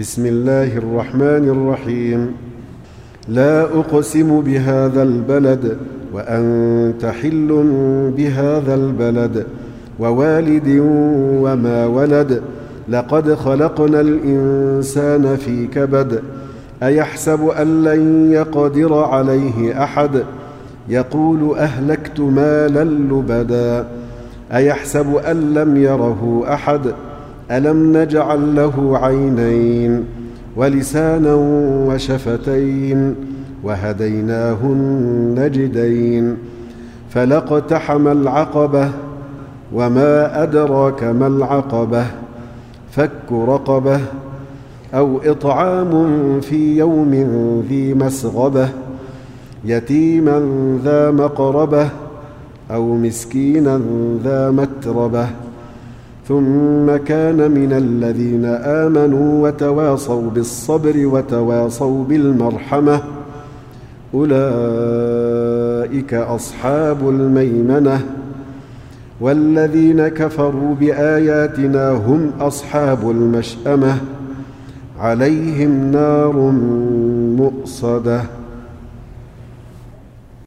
بسم الله الرحمن الرحيم. لا أقسم بهذا البلد وأنت حل بهذا البلد ووالد وما ولد. لقد خلقنا الإنسان في كبد. أيحسب أن لن يقدر عليه أحد. يقول أهلكت مالا لبدا. أيحسب أن لم يره أحد. ألم نجعل له عينين ولسانا وشفتين وهديناه النجدين. فلاقتحم العقبة وما أدراك ما العقبة. فك رقبة أو إطعام في يوم ذي مسغبة يتيما ذا مقربة أو مسكينا ذا متربة. ثم كان من الذين آمنوا وتواصوا بالصبر وتواصوا بالمرحمة أولئك أصحاب الميمنة. والذين كفروا بآياتنا هم أصحاب المشأمة عليهم نار مؤصدة.